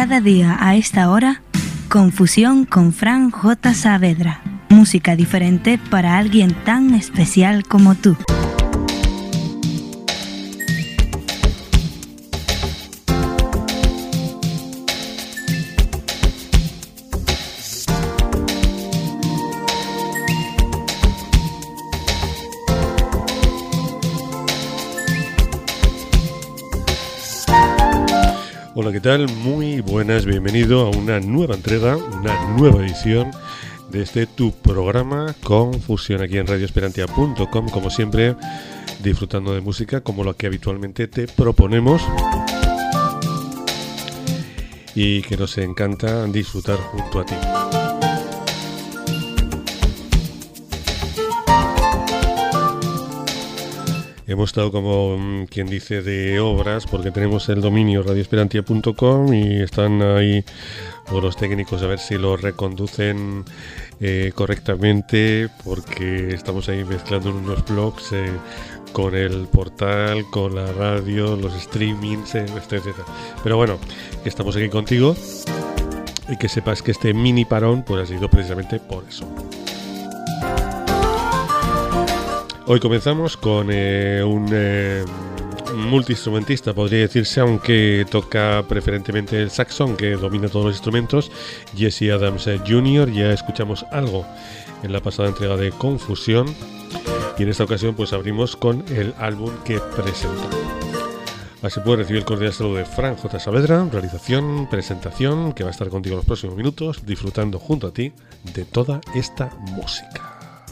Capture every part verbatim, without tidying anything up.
cada día a esta hora, Confusión con Fran J. Saavedra. Música diferente para alguien tan especial como tú. Hola, ¿qué tal? Muy buenas, bienvenido a una nueva entrega, una nueva edición de este tu programa Confusión aquí en radio esperantia punto com, como siempre, disfrutando de música como la que habitualmente te proponemos y que nos encanta disfrutar junto a ti. Hemos estado, como quien dice, de obras porque tenemos el dominio radio esperantia punto com y están ahí los técnicos a ver si lo reconducen eh, correctamente, porque estamos ahí mezclando unos blogs eh, con el portal, con la radio, los streamings, eh, etcétera. Pero bueno, que estamos aquí contigo y que sepas que este mini parón pues ha sido precisamente por eso. Hoy comenzamos con eh, un eh, multiinstrumentista, podría decirse, aunque toca preferentemente el saxón, que domina todos los instrumentos, Jesse Adams junior Ya escuchamos algo en la pasada entrega de Confusión y en esta ocasión pues abrimos con el álbum que presenta. Así pues, recibe el cordial saludo de Fran J. Saavedra, realización, presentación, que va a estar contigo en los próximos minutos, disfrutando junto a ti de toda esta música.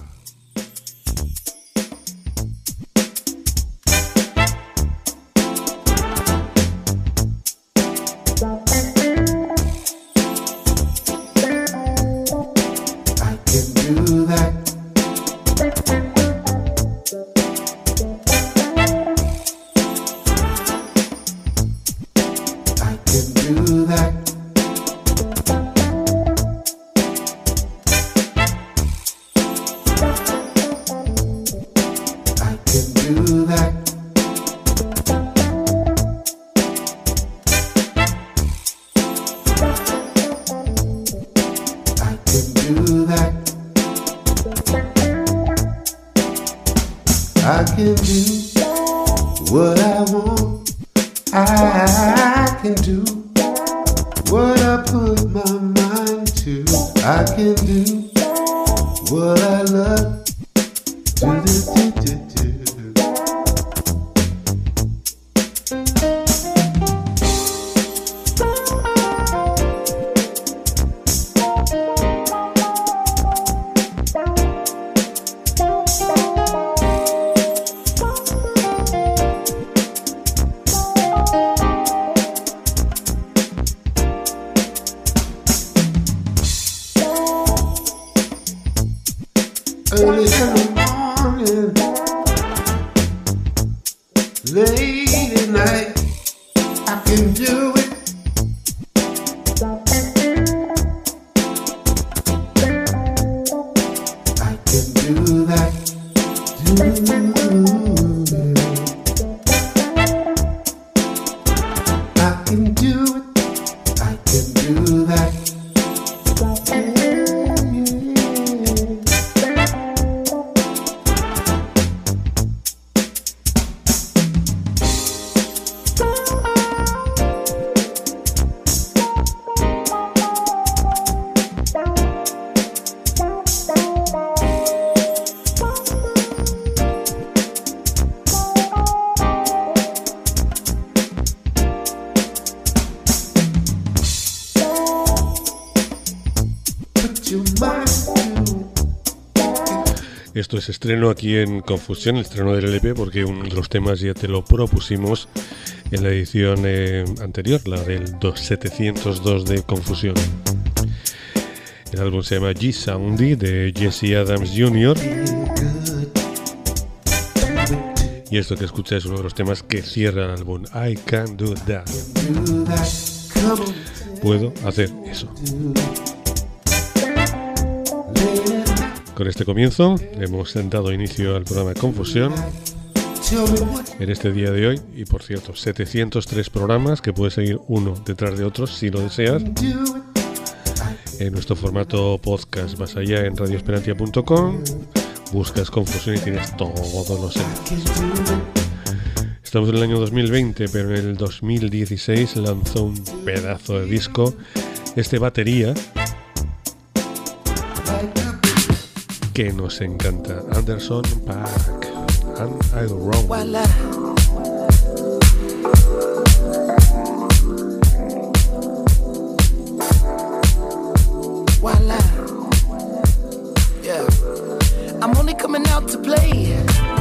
Esto es estreno aquí en Confusión, el estreno del L P, porque uno de los temas ya te lo propusimos en la edición eh, anterior, la del setecientos dos de Confusión. El álbum se llama G-Soundy de Jesse Adams junior Y esto que escuchas es uno de los temas que cierra el álbum, I Can Do That. Puedo hacer eso. Con este comienzo hemos dado inicio al programa Confusión en este día de hoy. Y por cierto, setecientos tres programas que puedes seguir uno detrás de otro si lo deseas. En nuestro formato podcast vas allá en radio esperantia punto com, buscas Confusión y tienes todos los enlaces. Estamos en el año dos mil veinte, pero en el dos mil dieciséis lanzó un pedazo de disco, este Batería, que nos encanta. Anderson .Paak, and I Wrong. Voila. Voila. Yeah. I'm only coming out to play.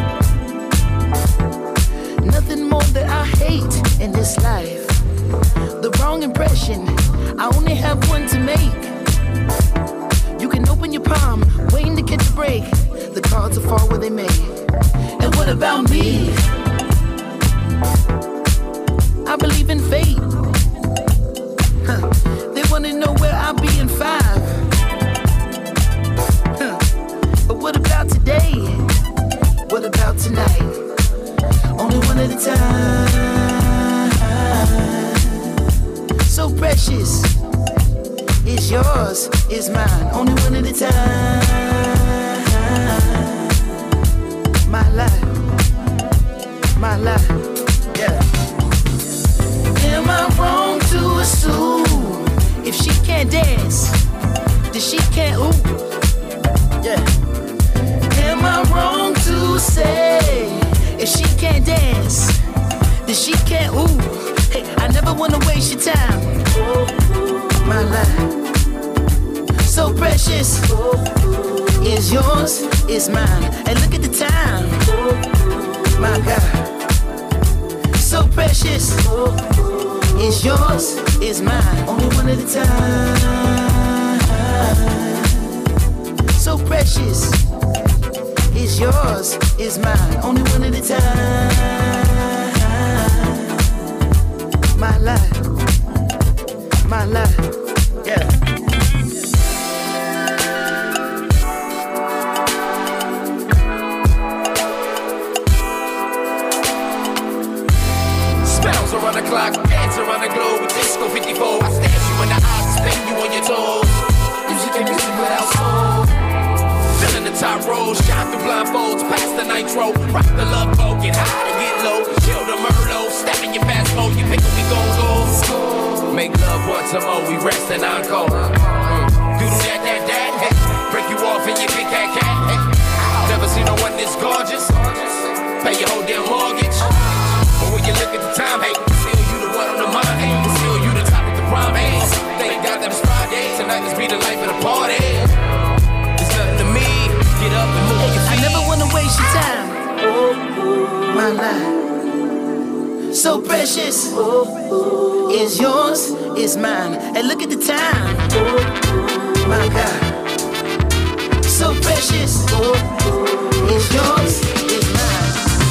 Nothing more that I hate in this life. The wrong impression, I only have one to make. You can open your palm, waiting to catch a break. The cards will fall where they may. And what about me? I believe in fate. Huh. They wanna know where I'll be in five. Huh. But what about today? What about tonight? Only one at a time. So precious. It's yours, it's mine. Only one at a time. My life, my life, yeah. Am I wrong to assume if she can't dance, then she can't ooh? Yeah. Am I wrong to say if she can't dance, then she can't ooh? Hey, I never wanna waste your time. My life, so precious. Is yours, is mine. And look at the time. My God, so precious. Is yours, is mine. Only one at a time. So precious. Is yours, is mine. Only one at a time. My life, my life, yeah. Around the clock, dance around the globe with Disco fifty-four. I stab you in the eyes, spin you on your toes. Music and music without soul. Filling the top rows, shine through blindfolds, past the nitro. Rock the love boat, get high and get low. Chill the Merlot, step in your fast mode. You pick up, we gon' go. Make love once a more, we rest and encore. Do that, that, that, hey. Break you off in your big cat cat, hey. Never seen no one this gorgeous. Pay your whole damn mortgage. But when you look at the time, hey, still you the one on the mind, hey, still you the topic to prime, hey. Thank God that it's Friday, tonight let's be the life of the party. It's nothing to me, get up and move your feet. I never wanna waste your time. My life, so precious. Is yours, is mine. And look at the time. My God, so precious. Is yours, is mine.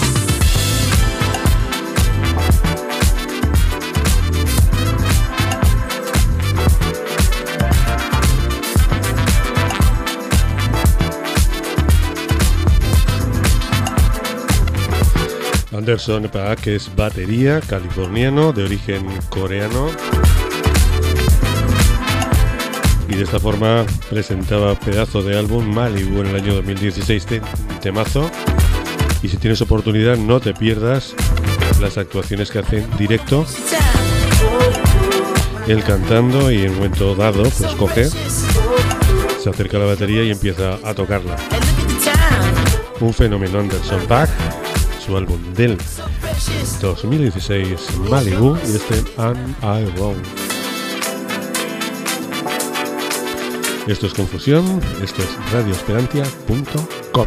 Anderson .Paak es batería, californiano, de origen coreano. Y de esta forma presentaba pedazo de álbum Malibu en el año dos mil dieciséis, de temazo. Y si tienes oportunidad, no te pierdas las actuaciones que hace en directo. Él cantando, y en un momento dado, pues coge, se acerca a la batería y empieza a tocarla. Un fenómeno, Anderson .Paak. Su álbum del dos mil dieciséis, Malibu, y este Am I Wrong. Esto es Confusión, esto es radio esperantia punto com.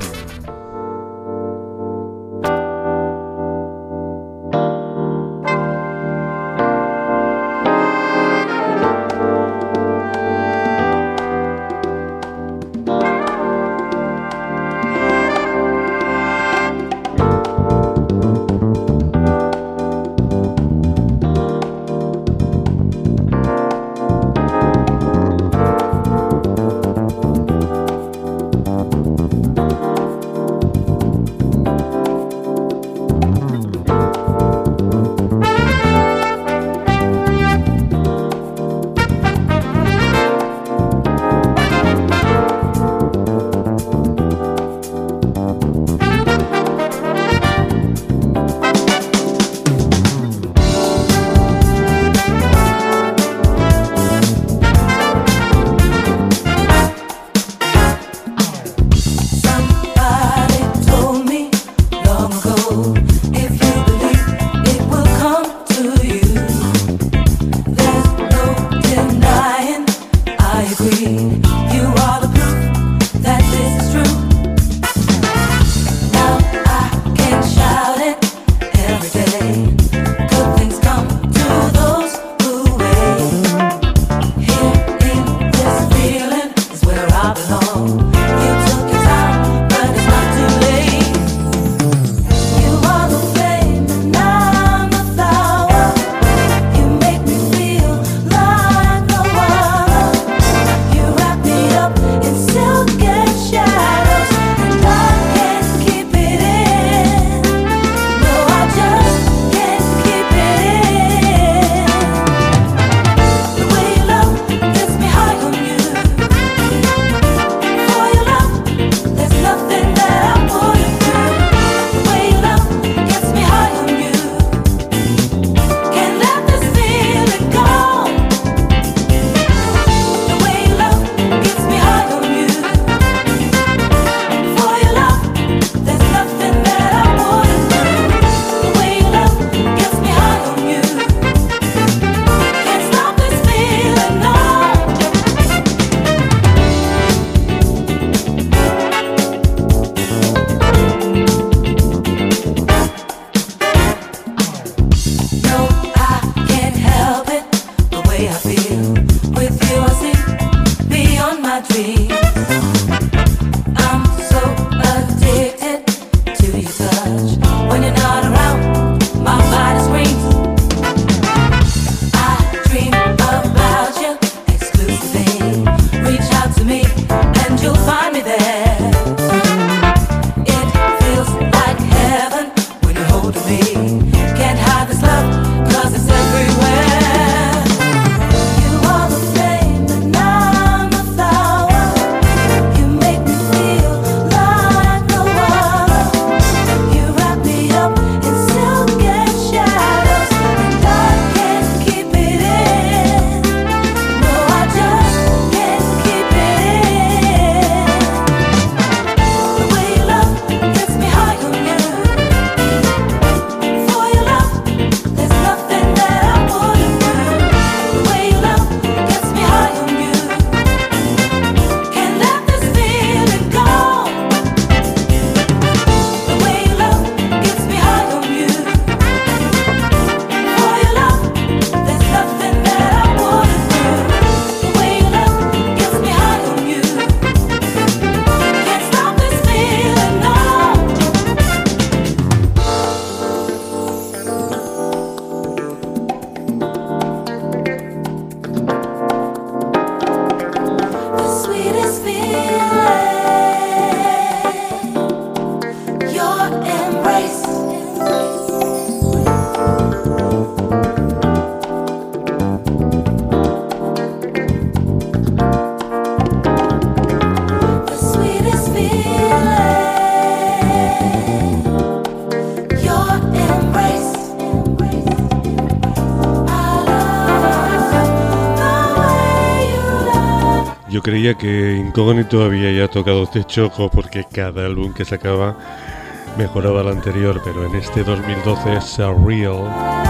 Yo creía que Incógnito había ya tocado techo porque cada álbum que sacaba mejoraba el anterior, pero en este dos mil doce Surreal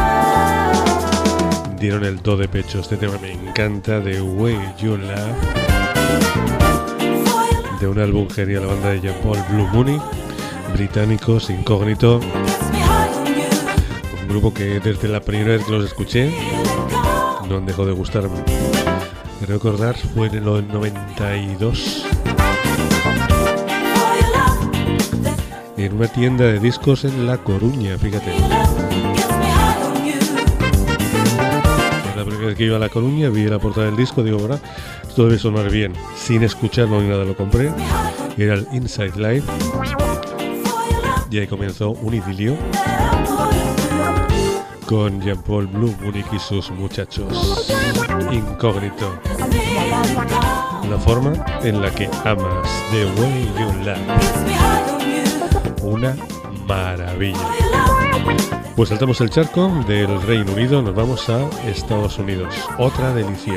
dieron el do de pecho. Este tema me encanta, The Way You Love, de un álbum genial, la banda de Jean Paul Blue Mooney, británicos, Incógnito, un grupo que desde la primera vez que los escuché no han dejado de gustarme. Recordar, fue en el noventa y dos en una tienda de discos en La Coruña, fíjate. La primera vez que iba a La Coruña vi la portada del disco, digo, ¿verdad? Esto debe sonar bien. Sin escucharlo ni nada, lo compré. Era el Inside Live y ahí comenzó un idilio con Jean Paul Blue Mooney y sus muchachos. Incógnito, la forma en la que amas, The Way You Love, una maravilla. Pues saltamos el charco del Reino Unido, nos vamos a Estados Unidos, otra delicia.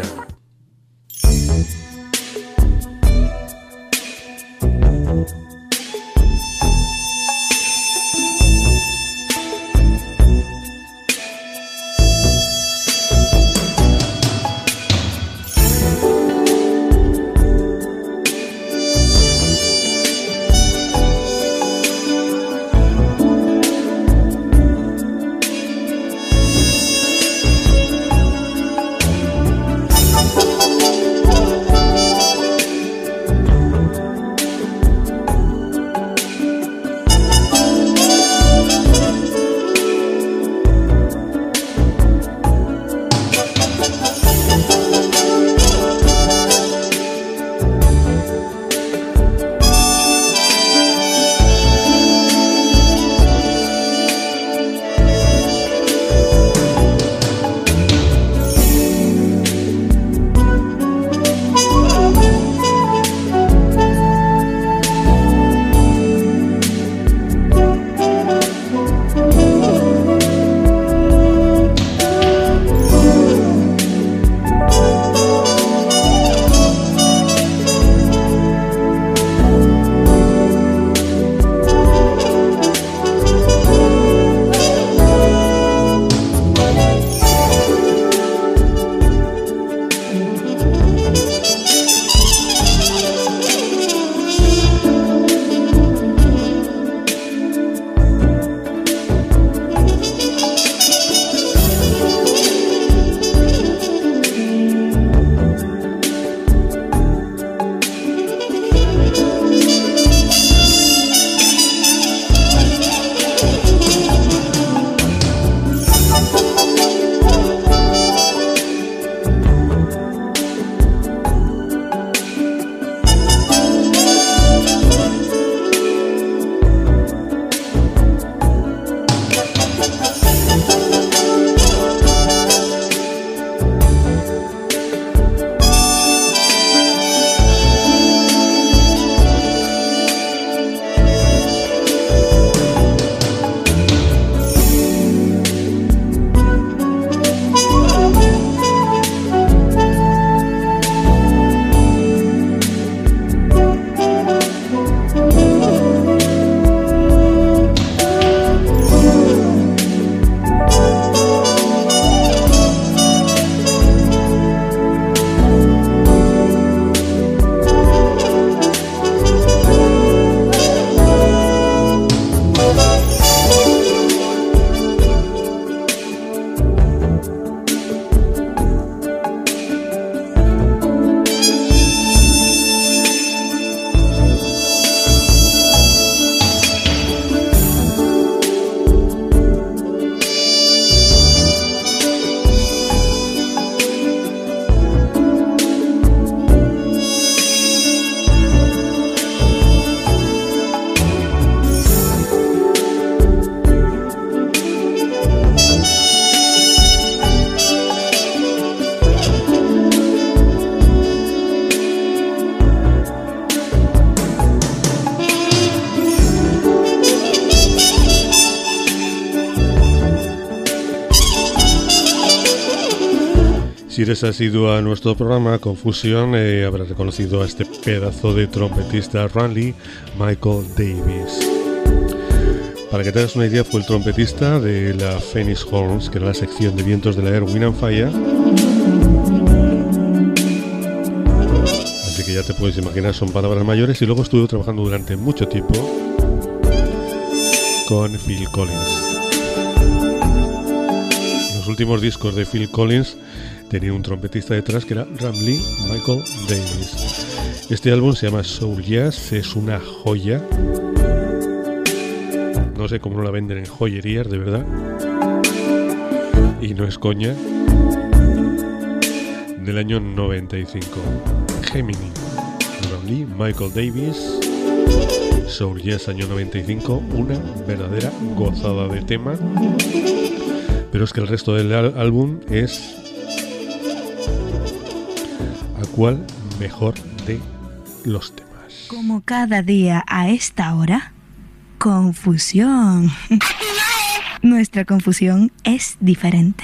eres asiduo a nuestro programa Confusión, eh, habrás reconocido a este pedazo de trompetista Randy Michael Davis. Para que te hagas una idea, fue el trompetista de la Phoenix Horns, que era la sección de vientos de la Air, Wind and Fire. Así que ya te puedes imaginar, son palabras mayores. Y luego estuve trabajando durante mucho tiempo con Phil Collins. Los últimos discos de Phil Collins tenía un trompetista detrás que era Randy Michael Davis. Este álbum se llama Soul Jazz, es una joya. No sé cómo no la venden en joyerías, de verdad. Y no es coña. Del año noventa y cinco. Gemini. Randy Michael Davis. Soul Jazz, año noventa y cinco. Una verdadera gozada de tema. Pero es que el resto del álbum es a cual mejor de los temas. Como cada día a esta hora, confusión. Nuestra confusión es diferente.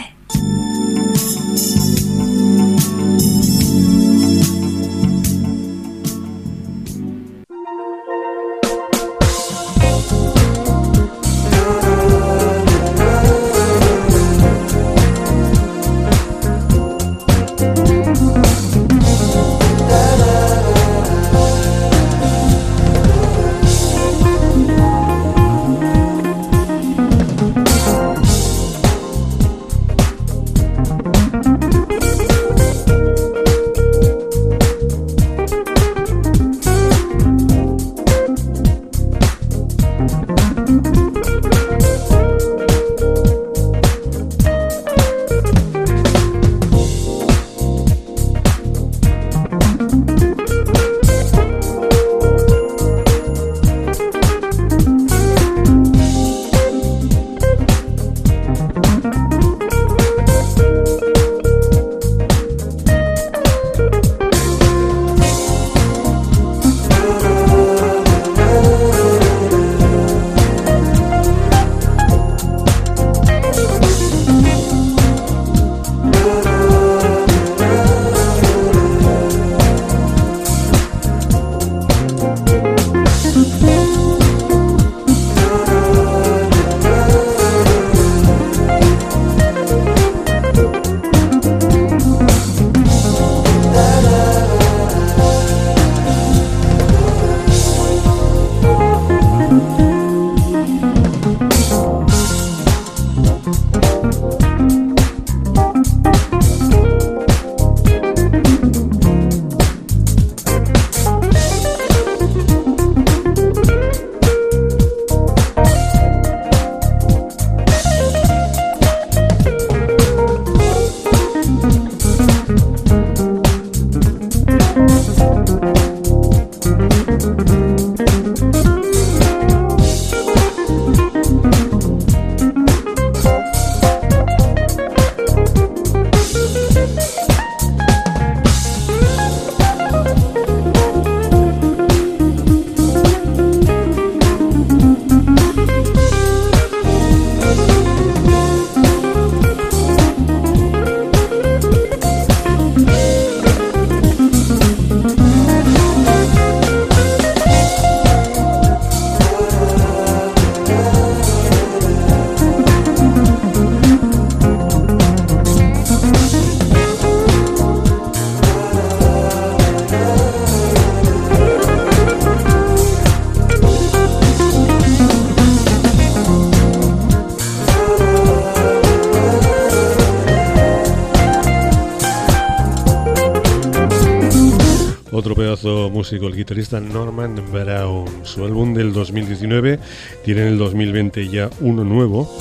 Otro pedazo músico, el guitarrista Norman Brown. Su álbum del dos mil diecinueve, tiene en el dos mil veinte ya uno nuevo,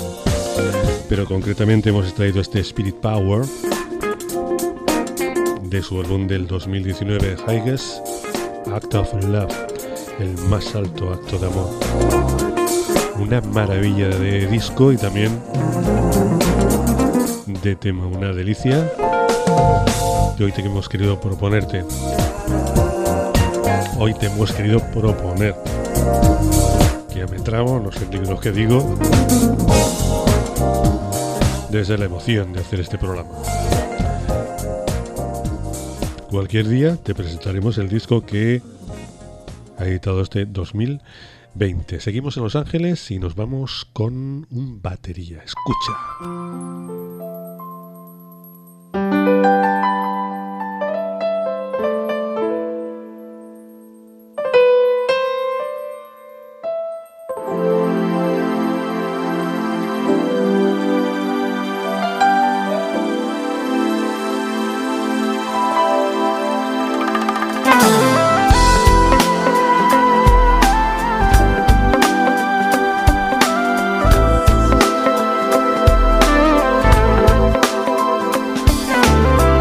pero concretamente hemos extraído este Spirit Power de su álbum del dos mil diecinueve, Highest Act of Love, el más alto acto de amor. Una maravilla de disco y también de tema, una delicia que hoy te hemos querido proponerte. Hoy te hemos querido proponer. Que ya me trabo, no sé lo que digo. Debe ser la emoción de hacer este programa. cualquier día te presentaremos el disco que ha editado este dos mil veinte. Seguimos en Los Ángeles y nos vamos con un batería. Escucha. Thank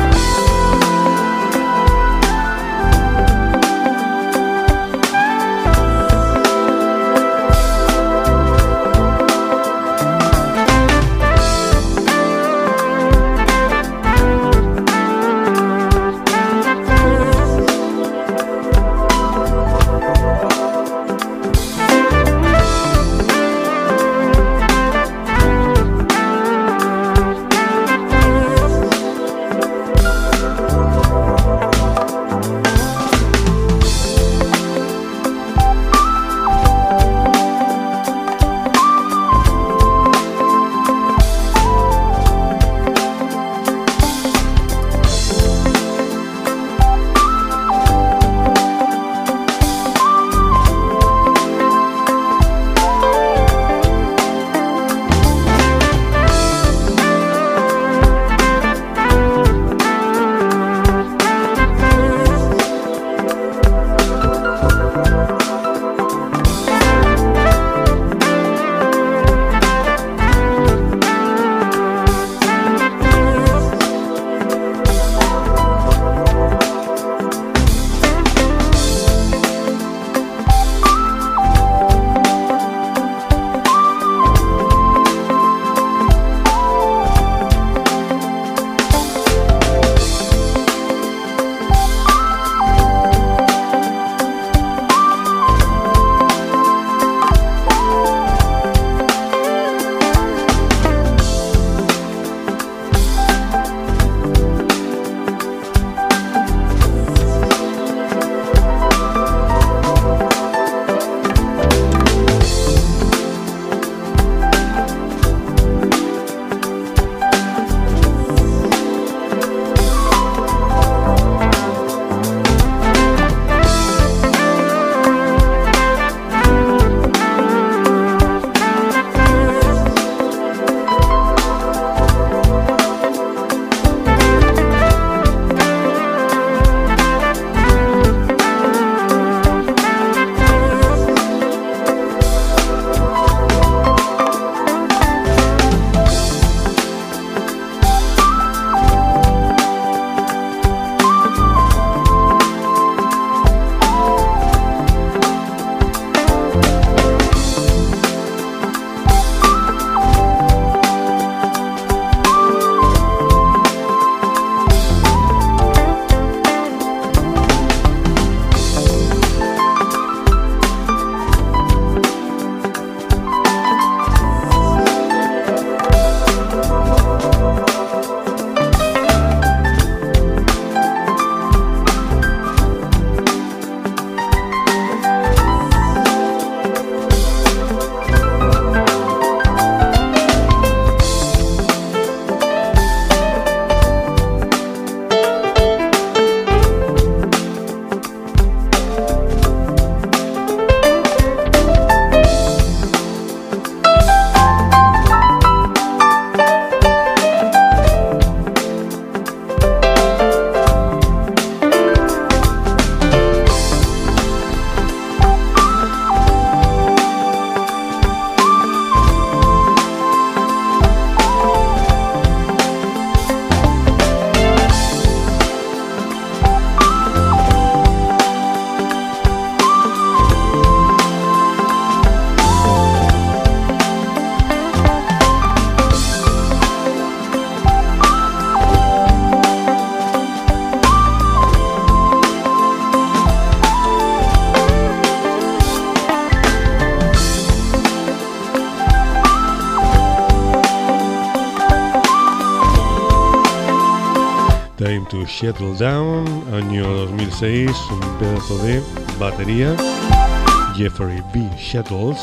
Time to Settle Down, año dos mil seis, un pedazo de batería, Jeffrey B. Shuttles,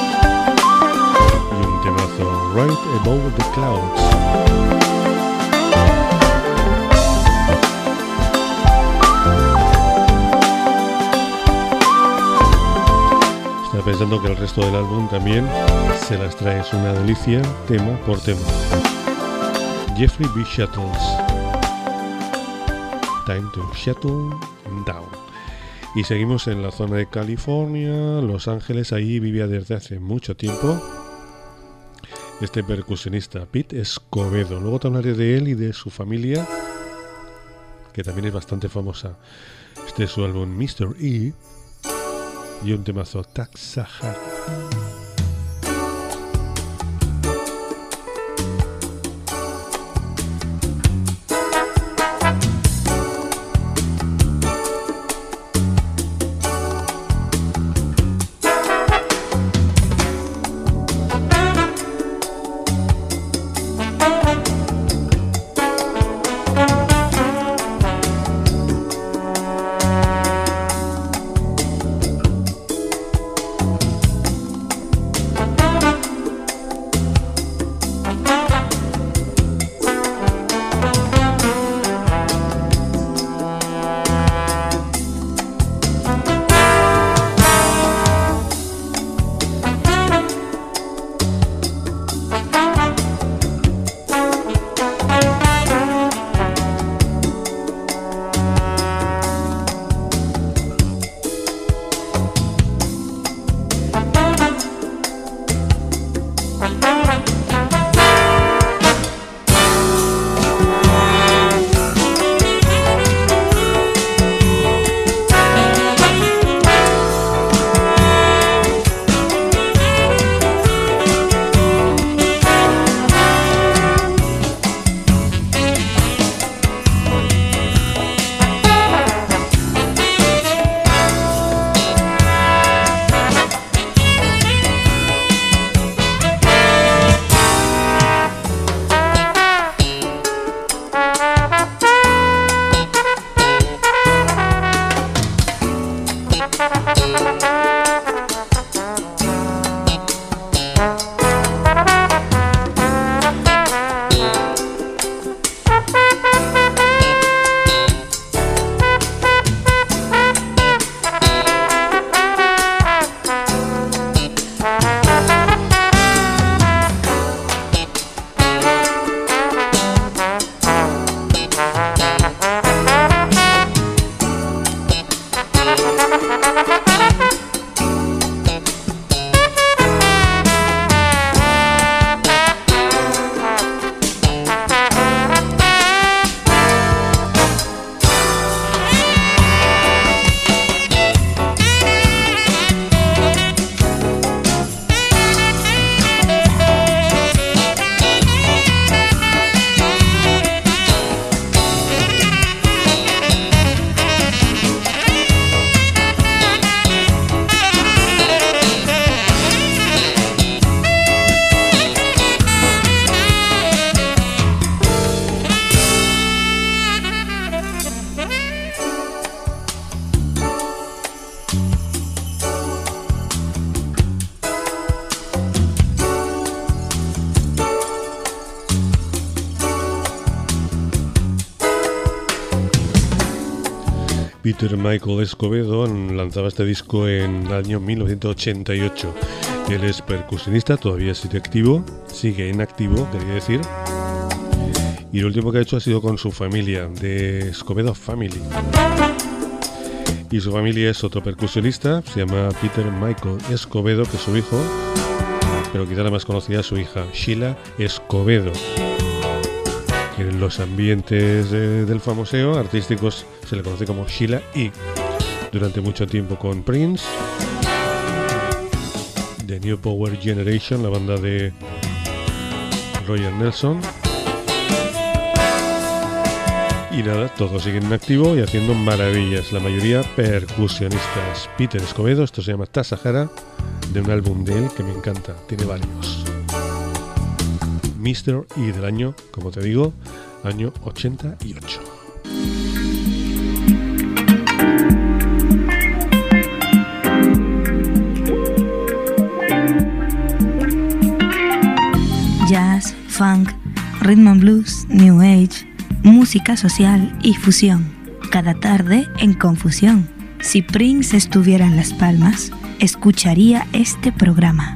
y un temazo, Right Above the Clouds. Estaba pensando que el resto del álbum también se las trae, es una delicia, tema por tema. Jeffrey B. Shuttles, Time to Settle Down. Y seguimos en la zona de California, Los Ángeles. Ahí vivía desde hace mucho tiempo este percusionista Pete Escobedo. Luego te hablaré de él y de su familia, que también es bastante famosa. Este es su álbum mister E y un temazo, Taxahara. Peter Michael Escobedo lanzaba este disco en el año mil novecientos ochenta y ocho. Él es percusionista, todavía sigue activo, sigue inactivo, quería decir. Y lo último que ha hecho ha sido con su familia, de Escobedo Family. Y su familia es otro percusionista, se llama Peter Michael Escobedo, que es su hijo, pero quizá la más conocida es su hija, Sheila Escobedo. En los ambientes eh, del famoseo artísticos se le conoce como Sheila E. Durante mucho tiempo con Prince, The New Power Generation, la banda de Roger Nelson. Y nada, todos siguen en activo y haciendo maravillas, la mayoría percusionistas. Peter Escobedo, esto se llama Taxahara, de un álbum de él que me encanta, tiene varios. mister E del año, como te digo, año ochenta y ocho. funk, rhythm and blues, new age, música social y fusión. Cada tarde en Confusión. Si Prince estuviera en Las Palmas, escucharía este programa.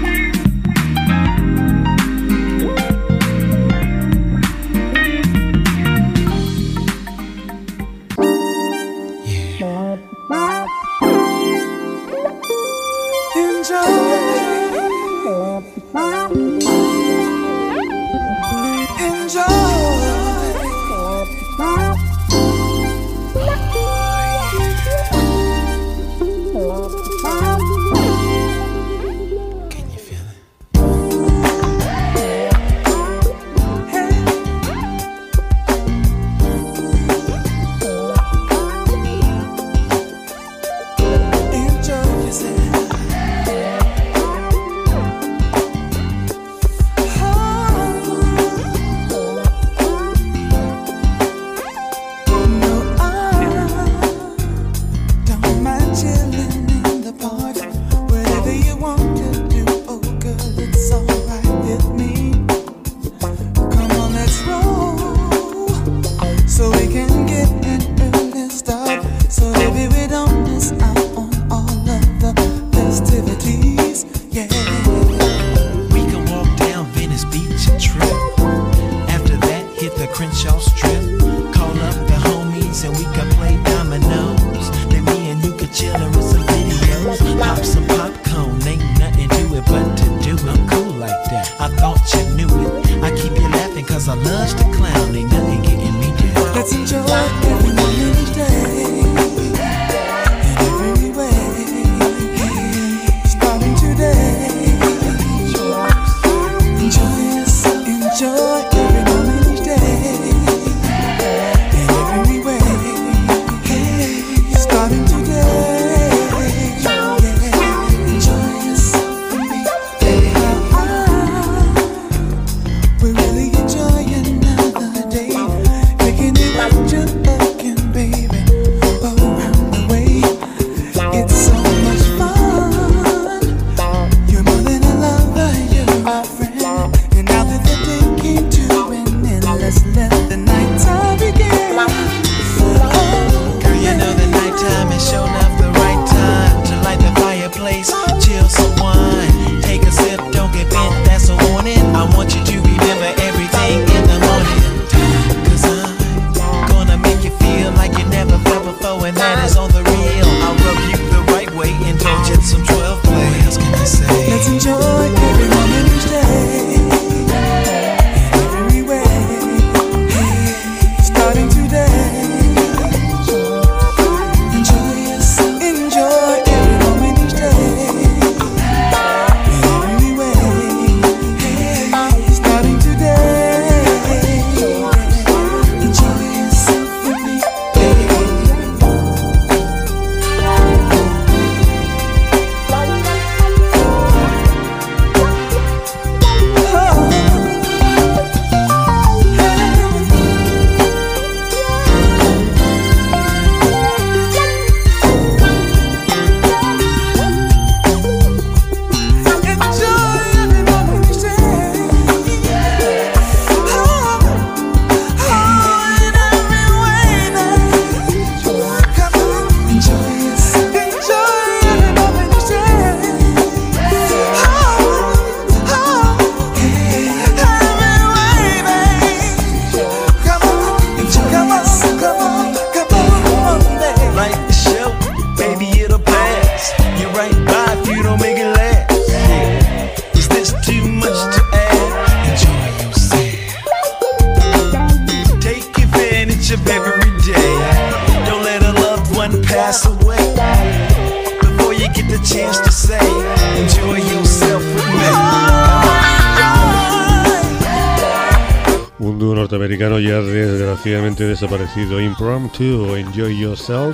Norteamericano ya desgraciadamente desaparecido, Impromptu, Enjoy Yourself,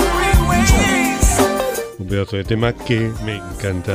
un pedazo de tema que me encanta.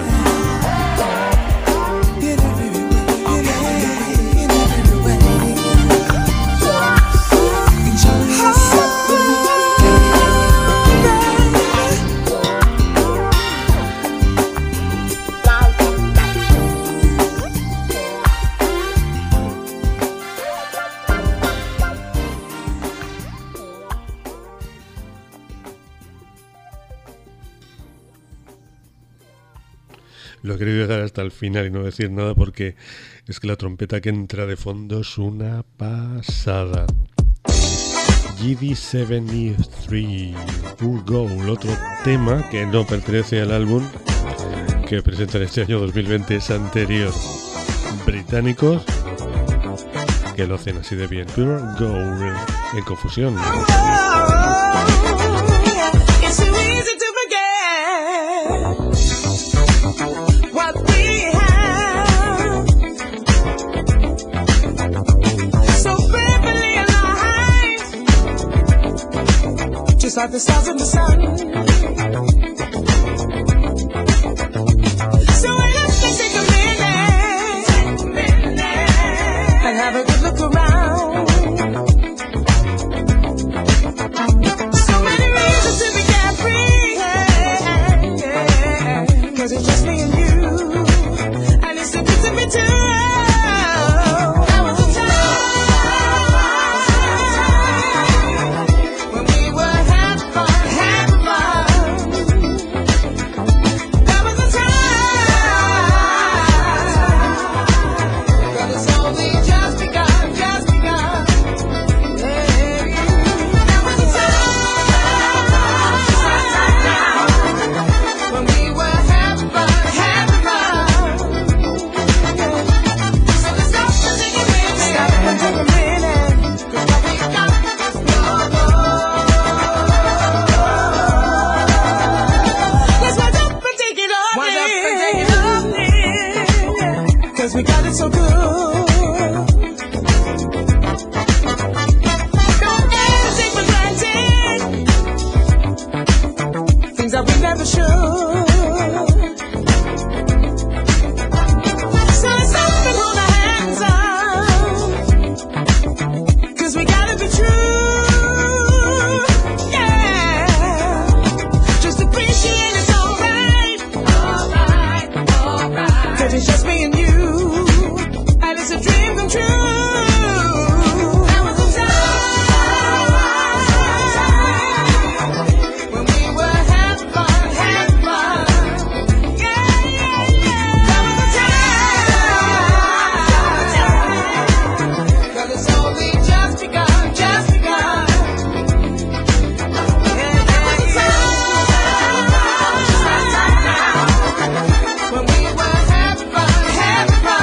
Lo he querido dejar hasta el final y no decir nada porque es que la trompeta que entra de fondo es una pasada. G D setenta y tres, Pure Gold, otro tema que no pertenece al álbum que presentan este año dos mil veinte, es anterior. Británicos que lo hacen así de bien. Pure Gold, en Confusión. Just like the stars in the sun. So let's take a minute and have a good look around. So many reasons to be carefree, cause it's just me and you, and it's so good to be true. We got it so good. Don't ever take for granted things that we never should. So let's stop and hold our hands up, cause we gotta be true. Yeah, just appreciate it's alright. Alright, alright, cause it's just me and you. It's a dream come true. That was the time when we were having fun, having fun. Yeah, yeah, yeah. That was the time. Cause it's only just begun, just begun. Yeah, that was the time when we were having fun, having fun.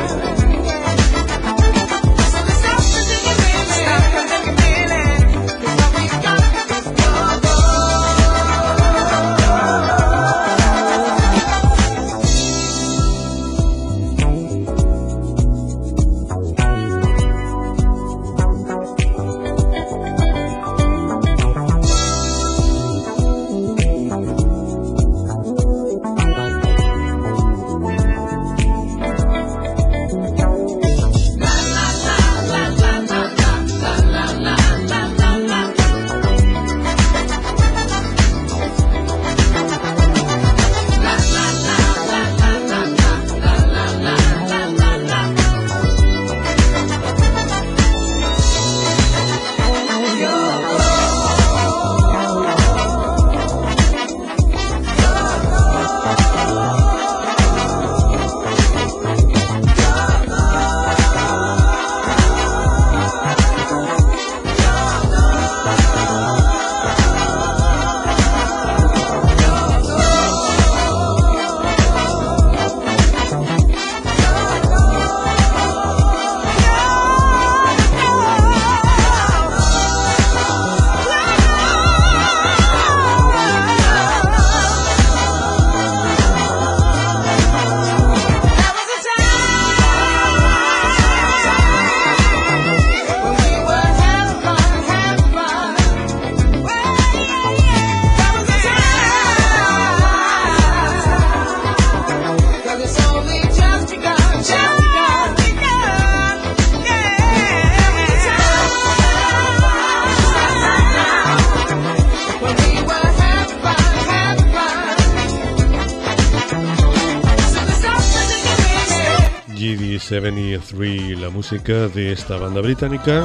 G D setenta y tres, la música de esta banda británica,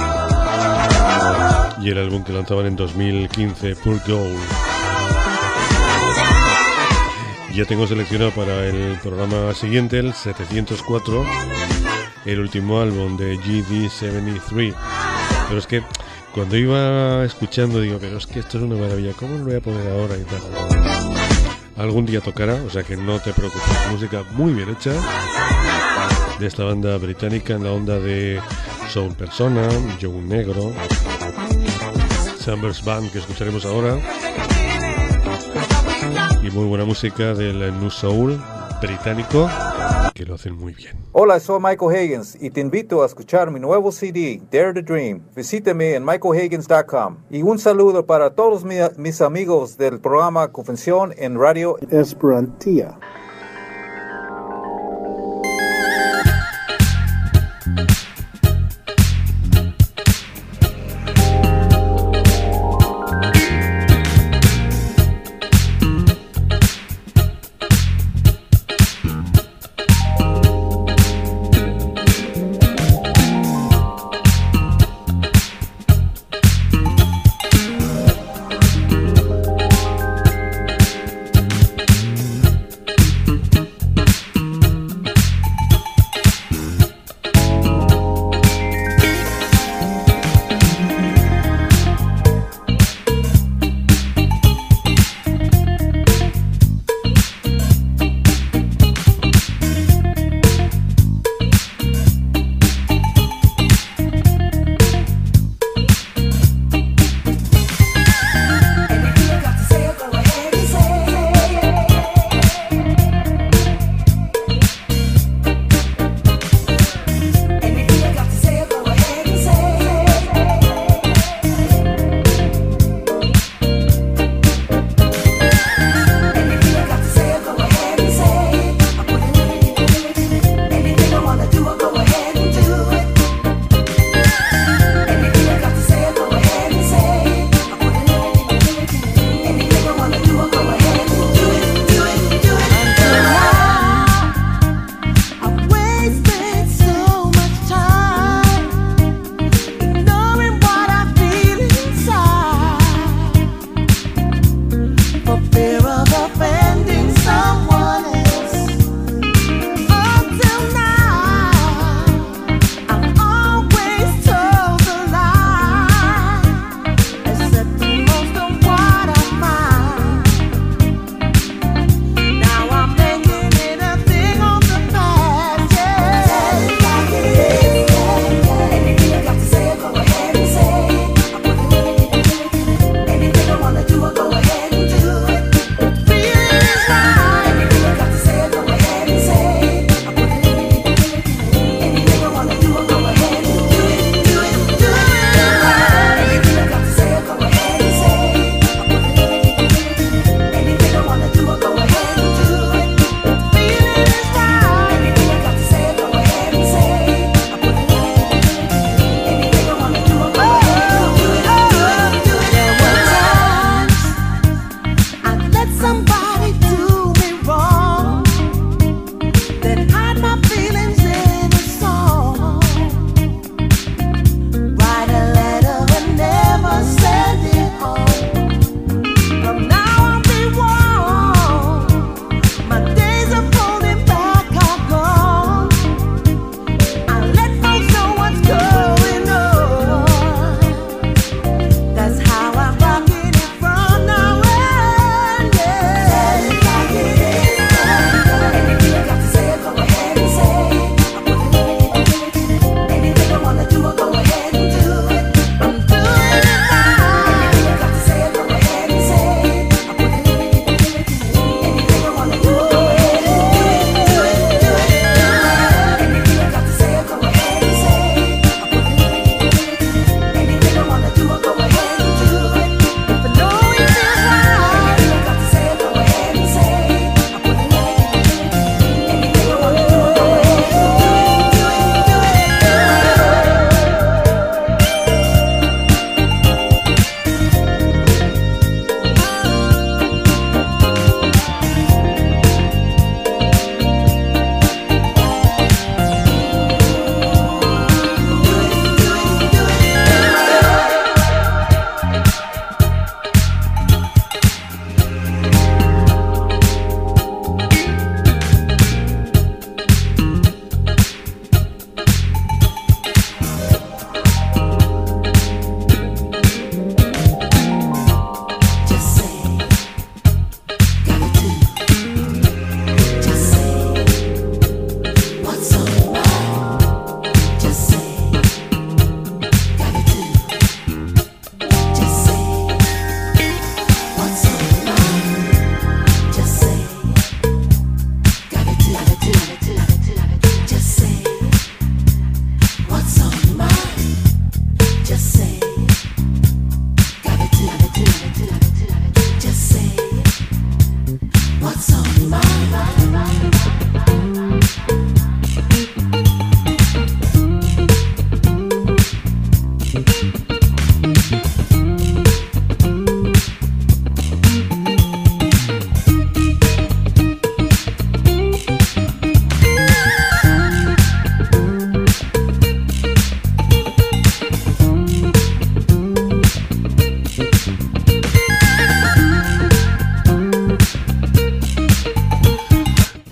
y el álbum que lanzaban en dos mil quince, Pure Gold. Ya tengo seleccionado para el programa siguiente, el setecientos cuatro, el último álbum de G D setenta y tres. Pero es que cuando iba escuchando digo, pero es que esto es una maravilla, ¿cómo lo voy a poner ahora y tal? Algún día tocará, o sea que no te preocupes. Música muy bien hecha de esta banda británica en la onda de Soul Persona, Joe Negro, Summers Band, que escucharemos ahora, y muy buena música del New Soul británico, que lo hacen muy bien. Hola, soy Michael Higgins y te invito a escuchar mi nuevo C D, Dare to Dream. Visítame en michael higgins punto com. Y un saludo para todos mi, mis amigos del programa Convención en Radio Esperantía.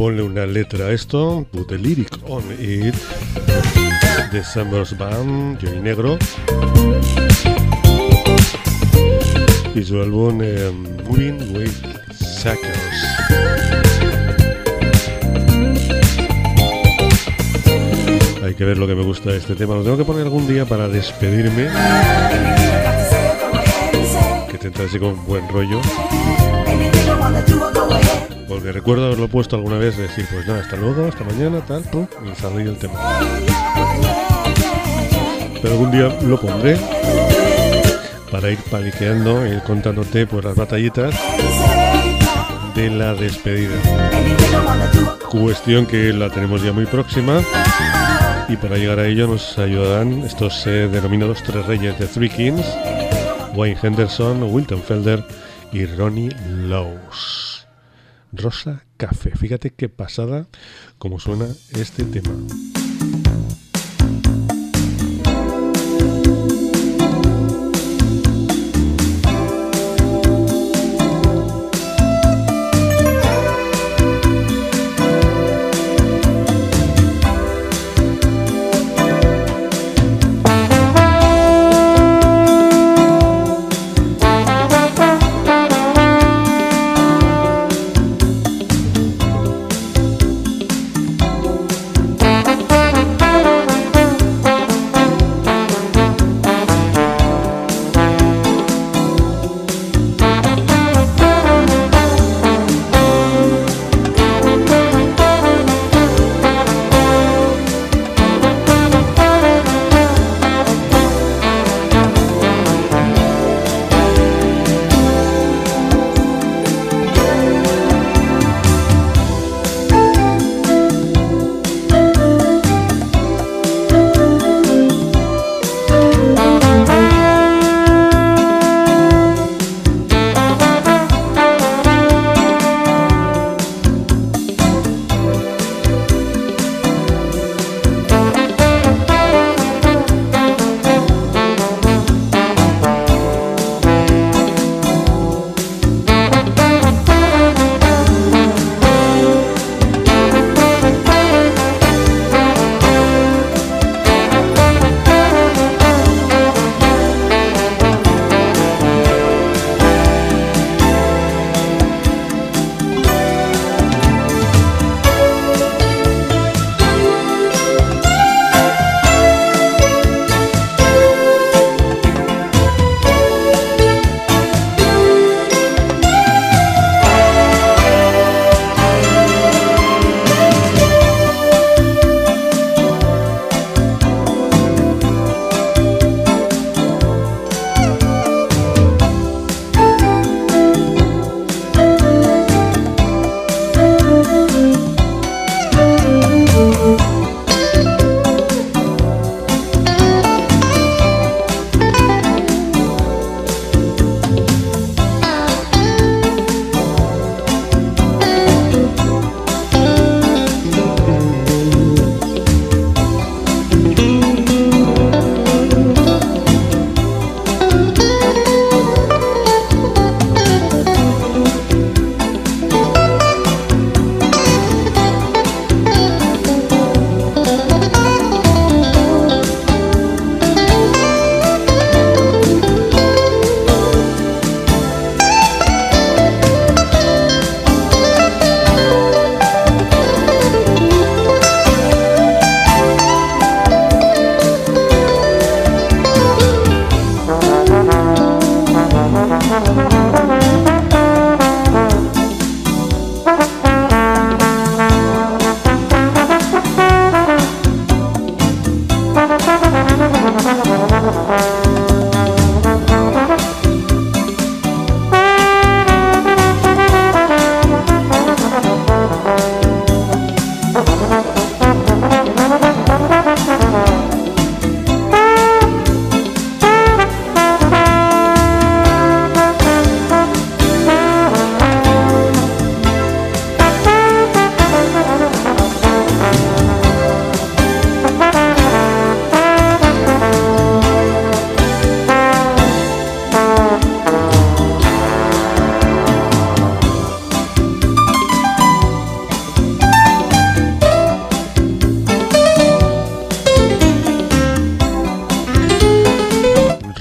ponle una letra a esto, put the lyric on it. The Sunburst Band, Johnny Negro. Y su álbum eh, Moving with Suckers. Hay que ver lo que me gusta de este tema. Lo tengo que poner algún día para despedirme. Que tendrá con buen rollo. Porque recuerdo haberlo puesto alguna vez, decir, pues nada, hasta luego, hasta mañana, tal, pum, y salí el tema. Pero algún día lo pondré para ir paliqueando, ir contándote pues las batallitas de la despedida. Cuestión que la tenemos ya muy próxima. Y para llegar a ello nos ayudarán estos eh, denominados tres reyes de Three Kings: Wayne Henderson, Wilton Felder y Ronnie Lowes. Rosa Café. Fíjate qué pasada como suena este tema. Thank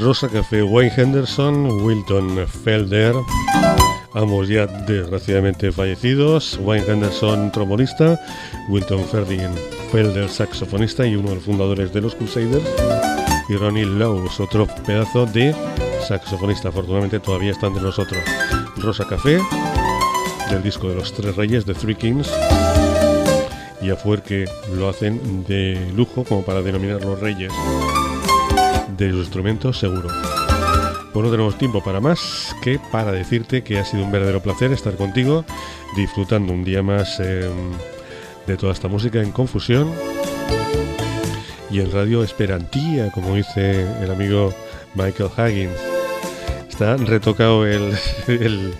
Rosa Café, Wayne Henderson, Wilton Felder, ambos ya desgraciadamente fallecidos. Wayne Henderson, trombonista, Wilton Felder, saxofonista y uno de los fundadores de los Crusaders, y Ronnie Lowes, otro pedazo de saxofonista. Afortunadamente todavía está entre nosotros. Rosa Café, del disco de los Tres Reyes, de Three Kings, y a fuer que lo hacen de lujo como para denominar los reyes de sus instrumentos, seguro. Pues no tenemos tiempo para más que para decirte que ha sido un verdadero placer estar contigo, disfrutando un día más eh, de toda esta música en Confusión y en Radio Esperantía, como dice el amigo Michael Higgins. Está retocado el, el,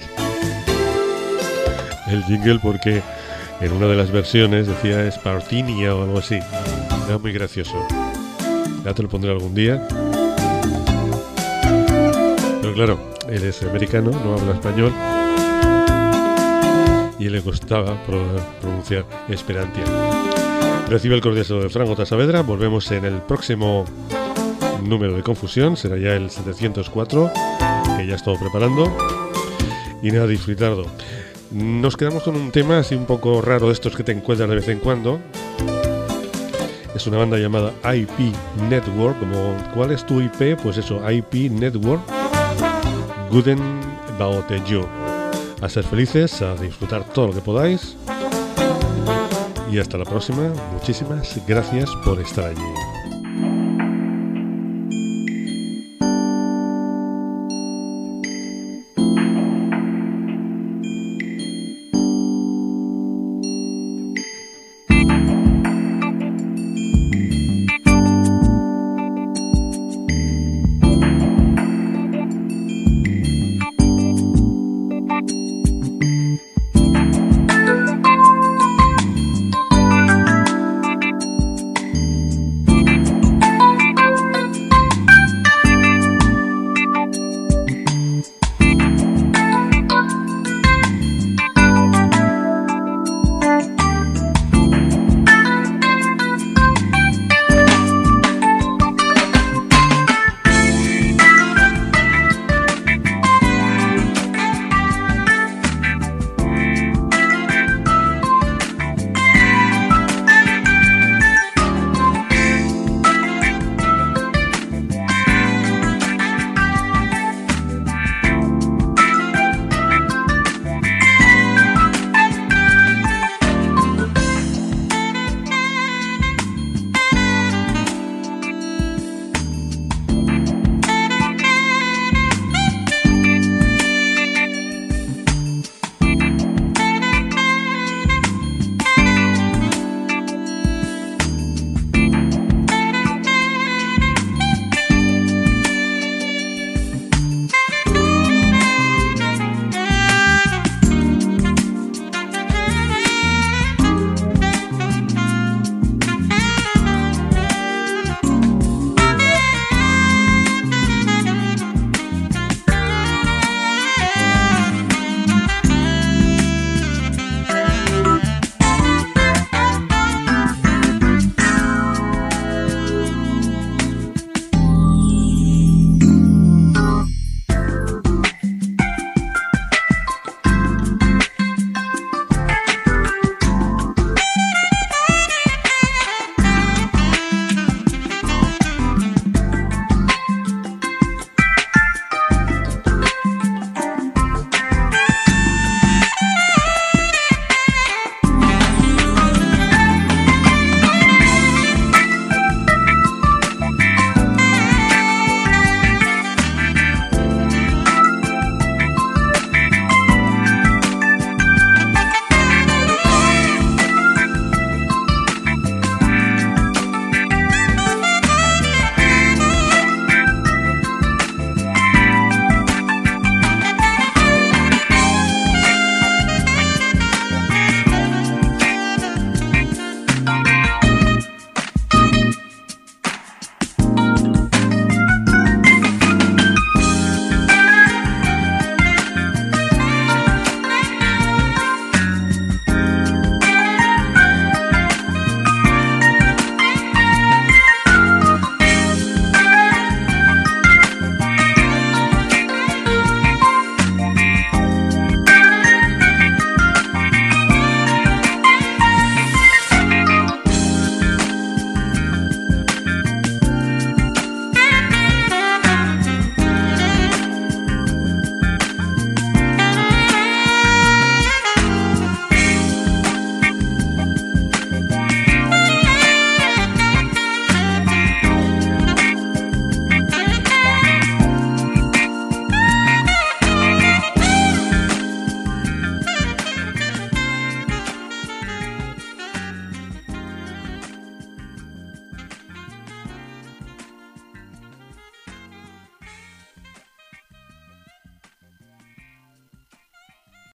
el jingle porque en una de las versiones decía Espartinia o algo así. Era muy gracioso. Ya te lo pondré algún día. Pero claro, él es americano, no habla español, y le costaba pronunciar Esperantia. Recibe el cordial saludo de Frank J. Saavedra. Volvemos en el próximo número de Confusión, será ya el setecientos cuatro, que ya he estado preparando. Y nada, disfrutarlo. Nos quedamos con un tema así un poco raro, de estos que te encuentras de vez en cuando. Es una banda llamada I P Network. Como, ¿cuál es tu I P? Pues eso, I P Network. Gooden About You. A ser felices, a disfrutar todo lo que podáis. Y hasta la próxima. Muchísimas gracias por estar allí.